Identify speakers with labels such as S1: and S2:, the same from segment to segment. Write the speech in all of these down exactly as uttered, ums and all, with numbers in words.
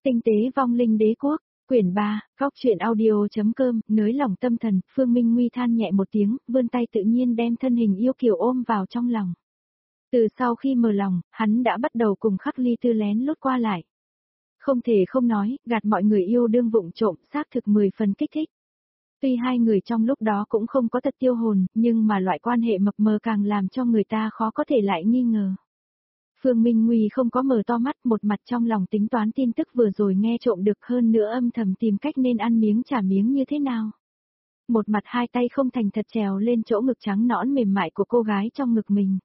S1: Tinh tế vong linh đế quốc, quyển ba, góc truyện audio.com, nới lỏng tâm thần, Phương Minh Nguy than nhẹ một tiếng, vươn tay tự nhiên đem thân hình yêu kiều ôm vào trong lòng. Từ sau khi mở lòng, hắn đã bắt đầu cùng Khắc Ly Tư lén lút qua lại. Không thể không nói, gạt mọi người yêu đương vụng trộm, xác thực mười phần kích thích. Tuy hai người trong lúc đó cũng không có thật tiêu hồn, nhưng mà loại quan hệ mập mờ càng làm cho người ta khó có thể lại nghi ngờ. Phương Minh Nguy không có mở to mắt, một mặt trong lòng tính toán tin tức vừa rồi nghe trộm được, hơn nữa âm thầm tìm cách nên ăn miếng trả miếng như thế nào. Một mặt hai tay không thành thật trèo lên chỗ ngực trắng nõn mềm mại của cô gái trong ngực mình.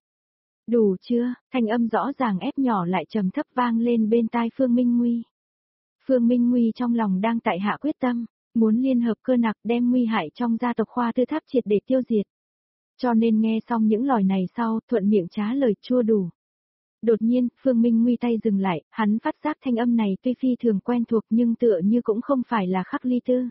S1: Đủ chưa, thanh âm rõ ràng ép nhỏ lại trầm thấp vang lên bên tai Phương Minh Nguy. Phương Minh Nguy trong lòng đang tại hạ quyết tâm, muốn liên hợp cơ nặc đem nguy hại trong gia tộc Khoa Tư Tháp triệt để tiêu diệt. Cho nên nghe xong những lời này sau, thuận miệng trá lời chua đủ. Đột nhiên, Phương Minh Nguy tay dừng lại, hắn phát giác thanh âm này tuy phi thường quen thuộc nhưng tựa như cũng không phải là Khắc Ly Tư.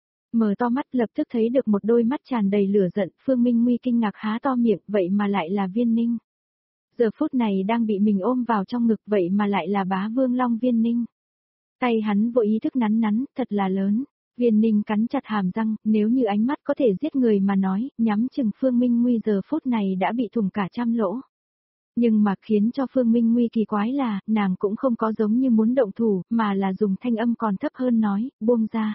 S1: Mở to mắt lập tức thấy được một đôi mắt tràn đầy lửa giận, Phương Minh Nguy kinh ngạc há to miệng, vậy mà lại là Viên Ninh. Giờ phút này đang bị mình ôm vào trong ngực, vậy mà lại là bá vương long Viên Ninh. Tay hắn vội ý thức nắn nắn, thật là lớn. Viên Ninh cắn chặt hàm răng, nếu như ánh mắt có thể giết người mà nói, nhắm chừng Phương Minh Nguy giờ phút này đã bị thủng cả trăm lỗ. Nhưng mà khiến cho Phương Minh Nguy kỳ quái là, nàng cũng không có giống như muốn động thủ, mà là dùng thanh âm còn thấp hơn nói, buông ra.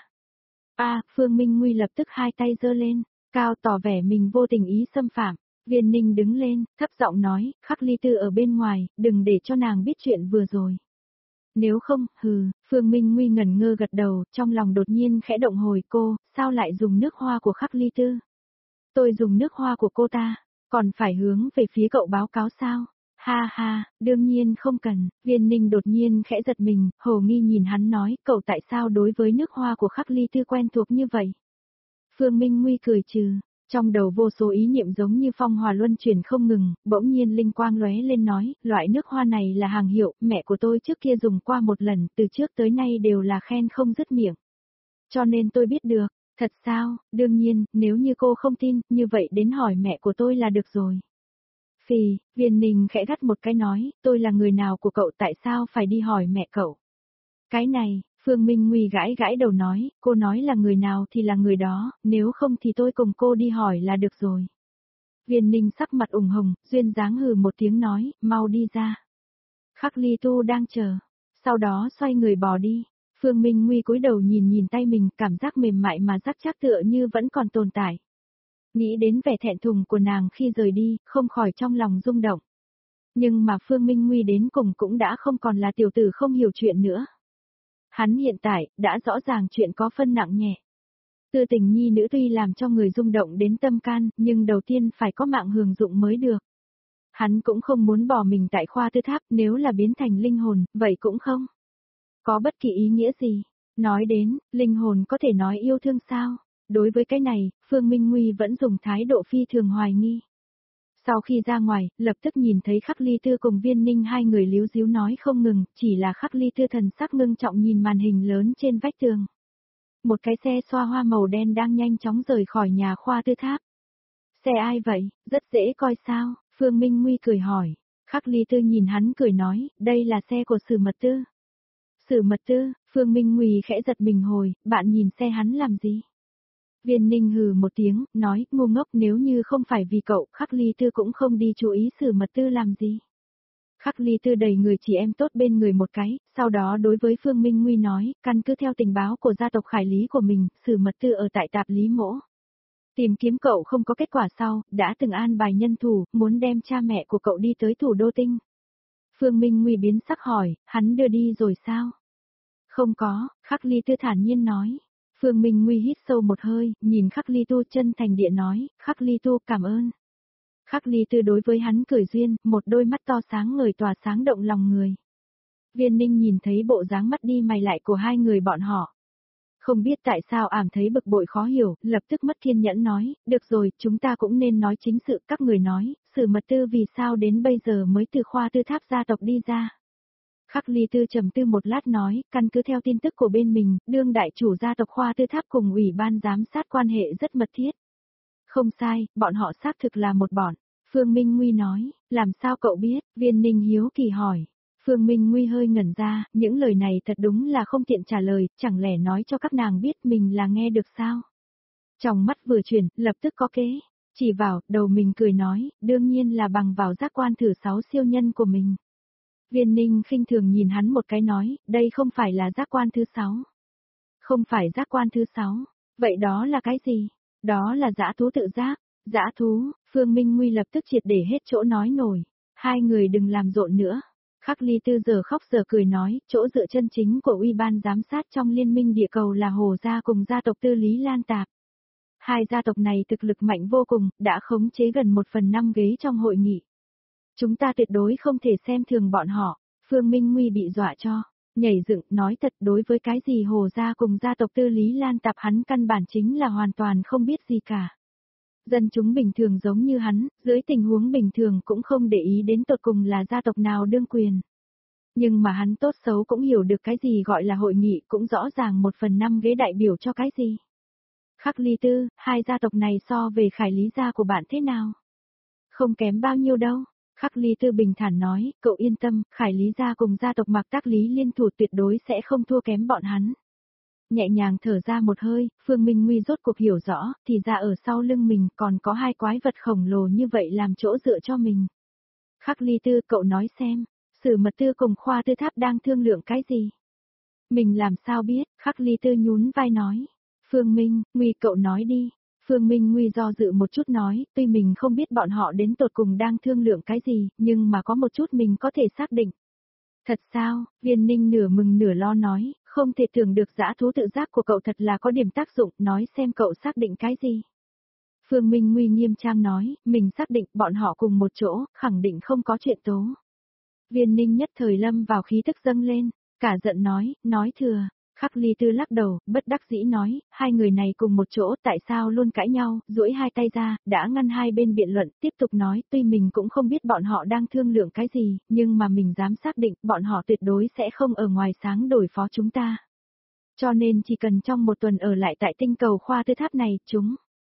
S1: A, Phương Minh Nguy lập tức hai tay giơ lên, cao tỏ vẻ mình vô tình ý xâm phạm. Viên Ninh đứng lên, thấp giọng nói, Khắc Ly Tư ở bên ngoài, đừng để cho nàng biết chuyện vừa rồi. Nếu không, hừ, Phương Minh Nguy ngẩn ngơ gật đầu, trong lòng đột nhiên khẽ động hồi cô, sao lại dùng nước hoa của Khắc Ly Tư? Tôi dùng nước hoa của cô ta, còn phải hướng về phía cậu báo cáo sao? Ha ha, đương nhiên không cần, Viên Ninh đột nhiên khẽ giật mình, hồ nghi nhìn hắn nói, cậu tại sao đối với nước hoa của Khắc Ly Tư quen thuộc như vậy? Phương Minh Nguy cười trừ. Trong đầu vô số ý niệm giống như phong hòa luân chuyển không ngừng, bỗng nhiên linh quang lóe lên nói, loại nước hoa này là hàng hiệu, mẹ của tôi trước kia dùng qua một lần, từ trước tới nay đều là khen không dứt miệng. Cho nên tôi biết được, thật sao, đương nhiên, nếu như cô không tin, như vậy đến hỏi mẹ của tôi là được rồi. Phì, Viên Ninh khẽ gắt một cái nói, tôi là người nào của cậu tại sao phải đi hỏi mẹ cậu? Cái này, Phương Minh Nguy gãi gãi đầu nói, cô nói là người nào thì là người đó, nếu không thì tôi cùng cô đi hỏi là được rồi. Viên Ninh sắc mặt ửng hồng, duyên dáng hừ một tiếng nói, mau đi ra. Khắc Ly Tu đang chờ, sau đó xoay người bỏ đi. Phương Minh Nguy cúi đầu nhìn nhìn tay mình, cảm giác mềm mại mà rắc chắc tựa như vẫn còn tồn tại. Nghĩ đến vẻ thẹn thùng của nàng khi rời đi, không khỏi trong lòng rung động. Nhưng mà Phương Minh Nguy đến cùng cũng đã không còn là tiểu tử không hiểu chuyện nữa. Hắn hiện tại, đã rõ ràng chuyện có phân nặng nhẹ. Tư tình nhi nữ tuy làm cho người rung động đến tâm can, nhưng đầu tiên phải có mạng hưởng dụng mới được. Hắn cũng không muốn bỏ mình tại Khoa Tư Tháp, nếu là biến thành linh hồn, vậy cũng không có bất kỳ ý nghĩa gì. Nói đến, linh hồn có thể nói yêu thương sao? Đối với cái này, Phương Minh Nguy vẫn dùng thái độ phi thường hoài nghi. Sau khi ra ngoài, lập tức nhìn thấy Khắc Ly Tư cùng Viên Ninh hai người líu díu nói không ngừng, chỉ là Khắc Ly Tư thần sắc ngưng trọng nhìn màn hình lớn trên vách tường. Một cái xe xoa hoa màu đen đang nhanh chóng rời khỏi nhà Khoa Tư Tháp. Xe ai vậy, rất dễ coi sao, Phương Minh Nguy cười hỏi. Khắc Ly Tư nhìn hắn cười nói, đây là xe của Sử Mật Tư. Sử Mật Tư, Phương Minh Nguy khẽ giật mình hồi, bạn nhìn xe hắn làm gì? Viên Ninh hừ một tiếng, nói, ngu ngốc, nếu như không phải vì cậu, Khắc Ly Tư cũng không đi chú ý Sử Mật Tư làm gì. Khắc Ly Tư đẩy người chị em tốt bên người một cái, sau đó đối với Phương Minh Nguy nói, căn cứ theo tình báo của gia tộc Khải Lý của mình, Sử Mật Tư ở tại Tạp Lý Mỗ. Tìm kiếm cậu không có kết quả sau, đã từng an bài nhân thủ, muốn đem cha mẹ của cậu đi tới thủ đô Tinh. Phương Minh Nguy biến sắc hỏi, hắn đưa đi rồi sao? Không có, Khắc Ly Tư thản nhiên nói. Phương Minh Nguy hít sâu một hơi, nhìn Khắc Ly Tu chân thành địa nói, Khắc Ly Tu cảm ơn. Khắc Ly Tư đối với hắn cười duyên, một đôi mắt to sáng ngời tỏa sáng động lòng người. Viên Ninh nhìn thấy bộ dáng mắt đi mày lại của hai người bọn họ. Không biết tại sao ảm thấy bực bội khó hiểu, lập tức mất kiên nhẫn nói, được rồi, chúng ta cũng nên nói chính sự, các người nói, Sử Mật Tư vì sao đến bây giờ mới từ Khoa Tư Tháp gia tộc đi ra. Khắc Ly Tư trầm tư một lát nói, căn cứ theo tin tức của bên mình, đương đại chủ gia tộc Khoa Tư Tháp cùng ủy ban giám sát quan hệ rất mật thiết. Không sai, bọn họ xác thực là một bọn. Phương Minh Nguy nói, làm sao cậu biết, Viên Ninh hiếu kỳ hỏi. Phương Minh Nguy hơi ngẩn ra, những lời này thật đúng là không tiện trả lời, chẳng lẽ nói cho các nàng biết mình là nghe được sao? Trong mắt vừa chuyển, lập tức có kế, chỉ vào, đầu mình cười nói, đương nhiên là bằng vào giác quan thử sáu siêu nhân của mình. Viên Ninh khinh thường nhìn hắn một cái nói, đây không phải là giác quan thứ sáu. Không phải giác quan thứ sáu, vậy đó là cái gì? Đó là dã thú tự giác. Dã thú, Phương Minh Nguy lập tức triệt để hết chỗ nói nổi. Hai người đừng làm rộn nữa. Khắc Ly Tư giờ khóc giờ cười nói, chỗ dựa chân chính của Uy ban giám sát trong liên minh địa cầu là Hồ Gia cùng gia tộc Tư Lý Lan Tạp. Hai gia tộc này thực lực mạnh vô cùng, đã khống chế gần một phần năm ghế trong hội nghị. Chúng ta tuyệt đối không thể xem thường bọn họ. Phương Minh Nguy bị dọa cho, nhảy dựng, nói thật, đối với cái gì Hồ Gia cùng gia tộc Tư Lý Lan Tạp hắn căn bản chính là hoàn toàn không biết gì cả. Dân chúng bình thường giống như hắn, dưới tình huống bình thường cũng không để ý đến tột cùng là gia tộc nào đương quyền. Nhưng mà hắn tốt xấu cũng hiểu được cái gì gọi là hội nghị, cũng rõ ràng một phần năm ghế đại biểu cho cái gì. Khắc Ly Tư, hai gia tộc này so về Khải Lý gia của bạn thế nào? Không kém bao nhiêu đâu. Khắc Ly Tư bình thản nói, cậu yên tâm, Khải Lý gia cùng gia tộc Mạc Tác Lý liên thủ tuyệt đối sẽ không thua kém bọn hắn. Nhẹ nhàng thở ra một hơi, Phương Minh Nguy rốt cuộc hiểu rõ, thì ra ở sau lưng mình còn có hai quái vật khổng lồ như vậy làm chỗ dựa cho mình. Khắc Ly Tư, cậu nói xem, Sử Mật Tư cùng Khoa Tư Tháp đang thương lượng cái gì? Mình làm sao biết? Khắc Ly Tư nhún vai nói. Phương Minh, Nguy cậu nói đi. Phương Minh Nguy do dự một chút nói, tuy mình không biết bọn họ đến tột cùng đang thương lượng cái gì, nhưng mà có một chút mình có thể xác định. Thật sao? Viên Ninh nửa mừng nửa lo nói, không thể tưởng được dã thú tự giác của cậu thật là có điểm tác dụng, nói xem cậu xác định cái gì. Phương Minh Nguy nghiêm trang nói, mình xác định bọn họ cùng một chỗ, khẳng định không có chuyện tố. Viên Ninh nhất thời lâm vào khí tức dâng lên, cả giận nói, nói thừa. Khắc Ly Tư lắc đầu, bất đắc dĩ nói, hai người này cùng một chỗ tại sao luôn cãi nhau, duỗi hai tay ra, đã ngăn hai bên biện luận, tiếp tục nói, tuy mình cũng không biết bọn họ đang thương lượng cái gì, nhưng mà mình dám xác định, bọn họ tuyệt đối sẽ không ở ngoài sáng đổi phó chúng ta. Cho nên chỉ cần trong một tuần ở lại tại tinh cầu Khoa Tư Tháp này, chúng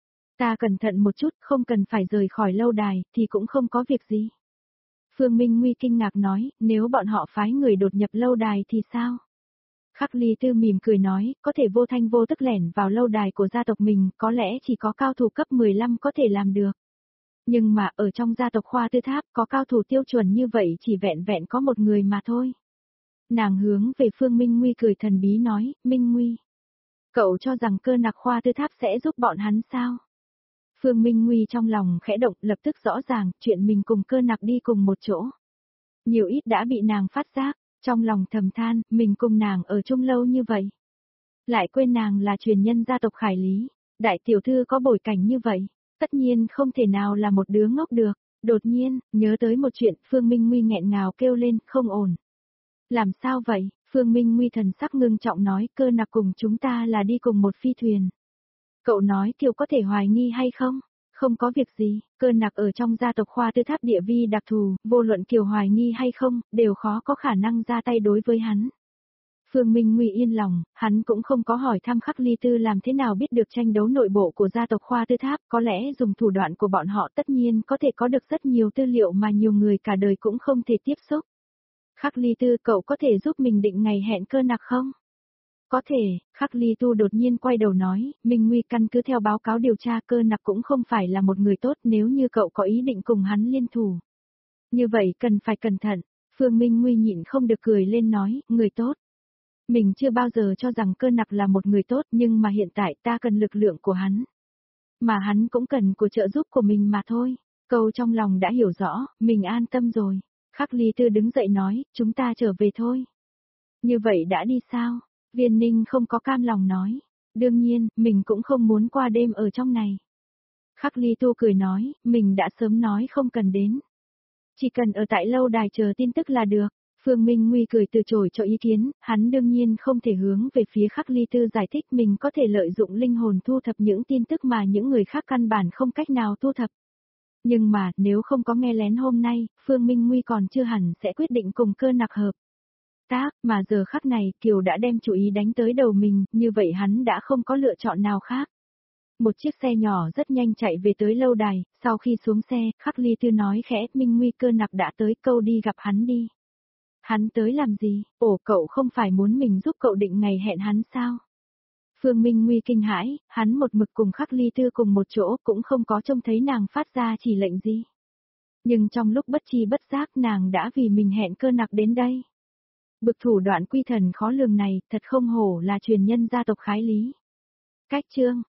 S1: ta cẩn thận một chút, không cần phải rời khỏi lâu đài, thì cũng không có việc gì. Phương Minh Nguy kinh ngạc nói, nếu bọn họ phái người đột nhập lâu đài thì sao? Khắc Ly Tư mỉm cười nói, có thể vô thanh vô tức lẻn vào lâu đài của gia tộc mình, có lẽ chỉ có cao thủ cấp mười lăm có thể làm được. Nhưng mà ở trong gia tộc Khoa Tư Tháp có cao thủ tiêu chuẩn như vậy chỉ vẹn vẹn có một người mà thôi. Nàng hướng về Phương Minh Nguy cười thần bí nói, Minh Nguy, cậu cho rằng Cơ Nặc Khoa Tư Tháp sẽ giúp bọn hắn sao? Phương Minh Nguy trong lòng khẽ động, lập tức rõ ràng, chuyện mình cùng Cơ Nặc đi cùng một chỗ. Nhiều ít đã bị nàng phát giác. Trong lòng thầm than, mình cùng nàng ở chung lâu như vậy. Lại quên nàng là truyền nhân gia tộc Khải Lý, đại tiểu thư có bối cảnh như vậy, tất nhiên không thể nào là một đứa ngốc được. Đột nhiên, nhớ tới một chuyện, Phương Minh Nguy nghẹn ngào kêu lên, không ổn. Làm sao vậy? Phương Minh Nguy thần sắc ngưng trọng nói, Cơ Nặc cùng chúng ta là đi cùng một phi thuyền. Cậu nói Kiều có thể hoài nghi hay không? Không có việc gì, Cơ Nặc ở trong gia tộc Khoa Tư Tháp địa vi đặc thù, vô luận Kiều hoài nghi hay không, đều khó có khả năng ra tay đối với hắn. Phương Minh Nguy yên lòng, hắn cũng không có hỏi thăm Khắc Ly Tư làm thế nào biết được tranh đấu nội bộ của gia tộc Khoa Tư Tháp, có lẽ dùng thủ đoạn của bọn họ tất nhiên có thể có được rất nhiều tư liệu mà nhiều người cả đời cũng không thể tiếp xúc. Khắc Ly Tư, cậu có thể giúp mình định ngày hẹn Cơ Nặc không? Có thể, Khắc Ly Tu đột nhiên quay đầu nói, Minh Nguy căn cứ theo báo cáo điều tra Cơ Nặc cũng không phải là một người tốt nếu như cậu có ý định cùng hắn liên thủ. Như vậy cần phải cẩn thận, Phương Minh Nguy nhịn không được cười lên nói, người tốt. Mình chưa bao giờ cho rằng Cơ Nặc là một người tốt nhưng mà hiện tại ta cần lực lượng của hắn. Mà hắn cũng cần của trợ giúp của mình mà thôi. Câu trong lòng đã hiểu rõ, mình an tâm rồi. Khắc Ly Tư đứng dậy nói, chúng ta trở về thôi. Như vậy đã đi sao? Viên Ninh không có cam lòng nói. Đương nhiên, mình cũng không muốn qua đêm ở trong này. Khắc Ly Tu cười nói, mình đã sớm nói không cần đến. Chỉ cần ở tại lâu đài chờ tin tức là được. Phương Minh Nguy cười từ chối cho ý kiến, hắn đương nhiên không thể hướng về phía Khắc Ly Tư giải thích mình có thể lợi dụng linh hồn thu thập những tin tức mà những người khác căn bản không cách nào thu thập. Nhưng mà, nếu không có nghe lén hôm nay, Phương Minh Nguy còn chưa hẳn sẽ quyết định cùng Cơ Nặc hợp tác, mà giờ khắc này Kiều đã đem chủ ý đánh tới đầu mình, như vậy hắn đã không có lựa chọn nào khác. Một chiếc xe nhỏ rất nhanh chạy về tới lâu đài, sau khi xuống xe, Khắc Ly Tư nói khẽ, Minh Nguy, Cơ Nặc đã tới, câu đi gặp hắn đi. Hắn tới làm gì, ổ cậu không phải muốn mình giúp cậu định ngày hẹn hắn sao? Phương Minh Nguy kinh hãi, hắn một mực cùng Khắc Ly Tư cùng một chỗ cũng không có trông thấy nàng phát ra chỉ lệnh gì. Nhưng trong lúc bất chi bất giác nàng đã vì mình hẹn Cơ Nặc đến đây. Bực thủ đoạn quy thần khó lường này thật không hổ là truyền nhân gia tộc Khái Lý. Cách chương